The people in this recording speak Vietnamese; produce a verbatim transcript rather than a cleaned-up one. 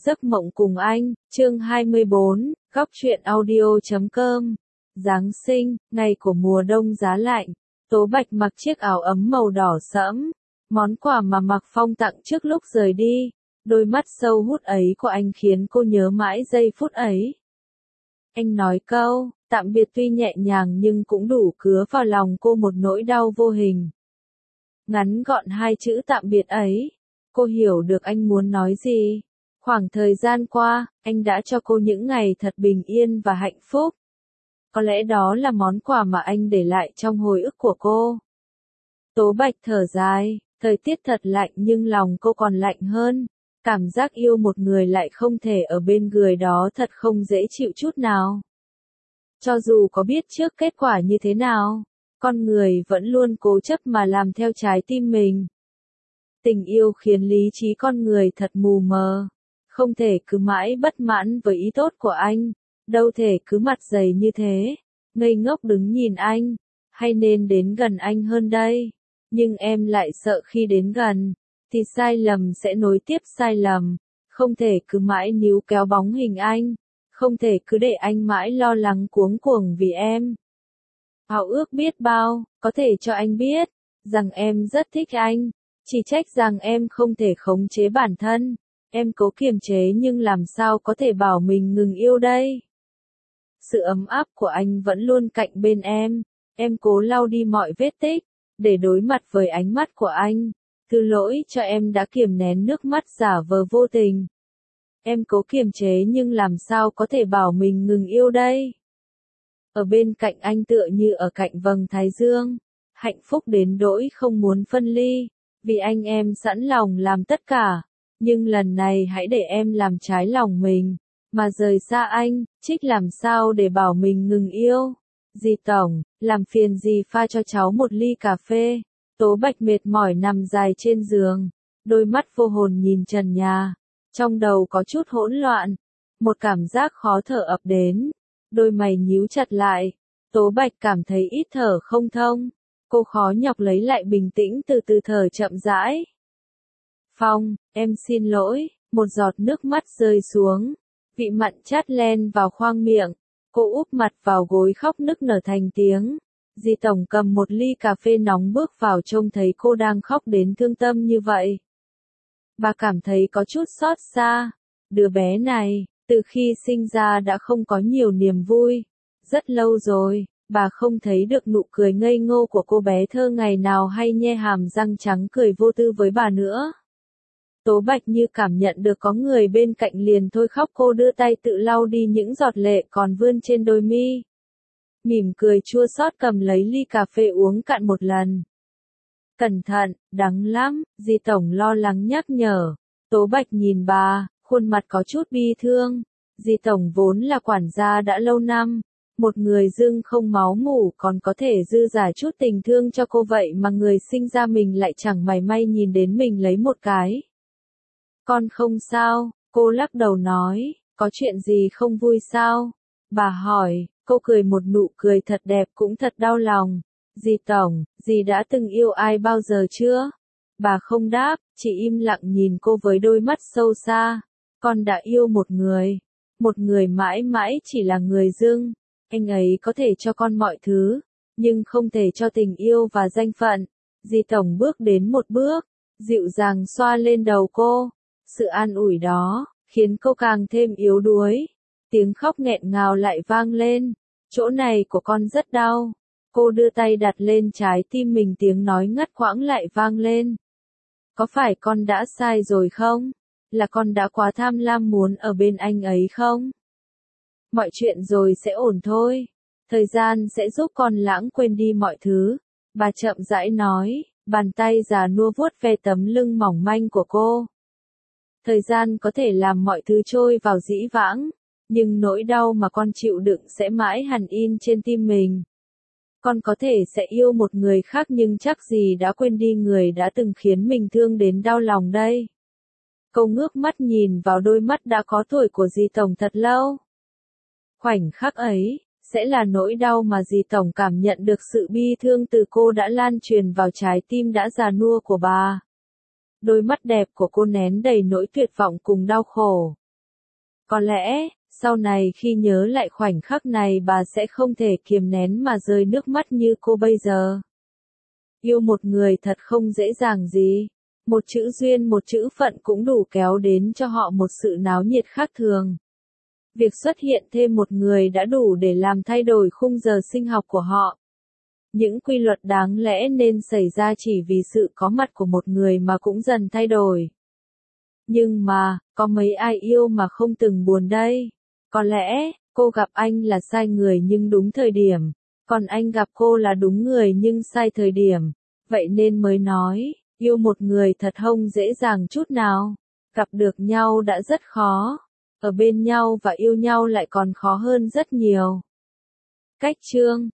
giấc mộng cùng anh, chương hai mươi bốn, góc truyện audio chấm com. Giáng sinh, ngày của mùa đông giá lạnh, Tố Bạch mặc chiếc áo ấm màu đỏ sẫm, món quà mà Mạc Phong tặng trước lúc rời đi, đôi mắt sâu hút ấy của anh khiến cô nhớ mãi giây phút ấy. Anh nói câu, tạm biệt tuy nhẹ nhàng nhưng cũng đủ cứa vào lòng cô một nỗi đau vô hình. Ngắn gọn hai chữ tạm biệt ấy, cô hiểu được anh muốn nói gì. Khoảng thời gian qua, anh đã cho cô những ngày thật bình yên và hạnh phúc. Có lẽ đó là món quà mà anh để lại trong hồi ức của cô. Tố Bạch thở dài, thời tiết thật lạnh nhưng lòng cô còn lạnh hơn. Cảm giác yêu một người lại không thể ở bên người đó thật không dễ chịu chút nào. Cho dù có biết trước kết quả như thế nào, con người vẫn luôn cố chấp mà làm theo trái tim mình. Tình yêu khiến lý trí con người thật mù mờ. Không thể cứ mãi bất mãn với ý tốt của anh, đâu thể cứ mặt dày như thế, ngây ngốc đứng nhìn anh, hay nên đến gần anh hơn đây. Nhưng em lại sợ khi đến gần, thì sai lầm sẽ nối tiếp sai lầm, không thể cứ mãi níu kéo bóng hình anh, không thể cứ để anh mãi lo lắng cuống cuồng vì em. Ao ước biết bao, có thể cho anh biết, rằng em rất thích anh, chỉ trách rằng em không thể khống chế bản thân. Em cố kiềm chế nhưng làm sao có thể bảo mình ngừng yêu đây. Sự ấm áp của anh vẫn luôn cạnh bên em, em cố lau đi mọi vết tích, để đối mặt với ánh mắt của anh. Thứ lỗi cho em đã kiềm nén nước mắt giả vờ vô tình. Em cố kiềm chế nhưng làm sao có thể bảo mình ngừng yêu đây. Ở bên cạnh anh tựa như ở cạnh vầng thái dương, hạnh phúc đến đỗi không muốn phân ly, vì anh em sẵn lòng làm tất cả. Nhưng lần này hãy để em làm trái lòng mình, mà rời xa anh, trích làm sao để bảo mình ngừng yêu. Dì Tổng, làm phiền dì pha cho cháu một ly cà phê. Tố Bạch mệt mỏi nằm dài trên giường, đôi mắt vô hồn nhìn trần nhà, trong đầu có chút hỗn loạn, một cảm giác khó thở ập đến, đôi mày nhíu chặt lại, Tố Bạch cảm thấy ít thở không thông, cô khó nhọc lấy lại bình tĩnh từ từ thở chậm rãi. Phong, em xin lỗi, một giọt nước mắt rơi xuống, vị mặn chát len vào khoang miệng, cô úp mặt vào gối khóc nức nở thành tiếng. Dì Tổng cầm một ly cà phê nóng bước vào trông thấy cô đang khóc đến thương tâm như vậy. Bà cảm thấy có chút xót xa, đứa bé này, từ khi sinh ra đã không có nhiều niềm vui. Rất lâu rồi, bà không thấy được nụ cười ngây ngô của cô bé thơ ngày nào hay nhe hàm răng trắng cười vô tư với bà nữa. Tố Bạch như cảm nhận được có người bên cạnh liền thôi khóc, cô đưa tay tự lau đi những giọt lệ còn vươn trên đôi mi. Mỉm cười chua xót cầm lấy ly cà phê uống cạn một lần. Cẩn thận, đắng lắm, dì Tổng lo lắng nhắc nhở. Tố Bạch nhìn bà, khuôn mặt có chút bi thương. Dì Tổng vốn là quản gia đã lâu năm, một người dưng không máu mủ còn có thể dư giả chút tình thương cho cô, vậy mà người sinh ra mình lại chẳng mảy may nhìn đến mình lấy một cái. Con không sao, cô lắc đầu nói, có chuyện gì không vui sao? Bà hỏi, cô cười một nụ cười thật đẹp cũng thật đau lòng. Dì Tổng, dì đã từng yêu ai bao giờ chưa? Bà không đáp, chỉ im lặng nhìn cô với đôi mắt sâu xa. Con đã yêu một người, một người mãi mãi chỉ là người dưng. Anh ấy có thể cho con mọi thứ, nhưng không thể cho tình yêu và danh phận. Dì Tổng bước đến một bước, dịu dàng xoa lên đầu cô. Sự an ủi đó, khiến cô càng thêm yếu đuối. Tiếng khóc nghẹn ngào lại vang lên. Chỗ này của con rất đau. Cô đưa tay đặt lên trái tim mình, tiếng nói ngắt quãng lại vang lên. Có phải con đã sai rồi không? Là con đã quá tham lam muốn ở bên anh ấy không? Mọi chuyện rồi sẽ ổn thôi. Thời gian sẽ giúp con lãng quên đi mọi thứ. Bà chậm rãi nói, bàn tay già nua vuốt ve tấm lưng mỏng manh của cô. Thời gian có thể làm mọi thứ trôi vào dĩ vãng, nhưng nỗi đau mà con chịu đựng sẽ mãi hằn in trên tim mình. Con có thể sẽ yêu một người khác nhưng chắc gì đã quên đi người đã từng khiến mình thương đến đau lòng đây. Cô ngước mắt nhìn vào đôi mắt đã có tuổi của dì Tổng thật lâu. Khoảnh khắc ấy, sẽ là nỗi đau mà dì Tổng cảm nhận được, sự bi thương từ cô đã lan truyền vào trái tim đã già nua của bà. Đôi mắt đẹp của cô nén đầy nỗi tuyệt vọng cùng đau khổ. Có lẽ, sau này khi nhớ lại khoảnh khắc này bà sẽ không thể kiềm nén mà rơi nước mắt như cô bây giờ. Yêu một người thật không dễ dàng gì. Một chữ duyên một chữ phận cũng đủ kéo đến cho họ một sự náo nhiệt khác thường. Việc xuất hiện thêm một người đã đủ để làm thay đổi khung giờ sinh học của họ. Những quy luật đáng lẽ nên xảy ra chỉ vì sự có mặt của một người mà cũng dần thay đổi. Nhưng mà, có mấy ai yêu mà không từng buồn đây? Có lẽ, cô gặp anh là sai người nhưng đúng thời điểm, còn anh gặp cô là đúng người nhưng sai thời điểm. Vậy nên mới nói, yêu một người thật không dễ dàng chút nào. Gặp được nhau đã rất khó. Ở bên nhau và yêu nhau lại còn khó hơn rất nhiều. Cách chương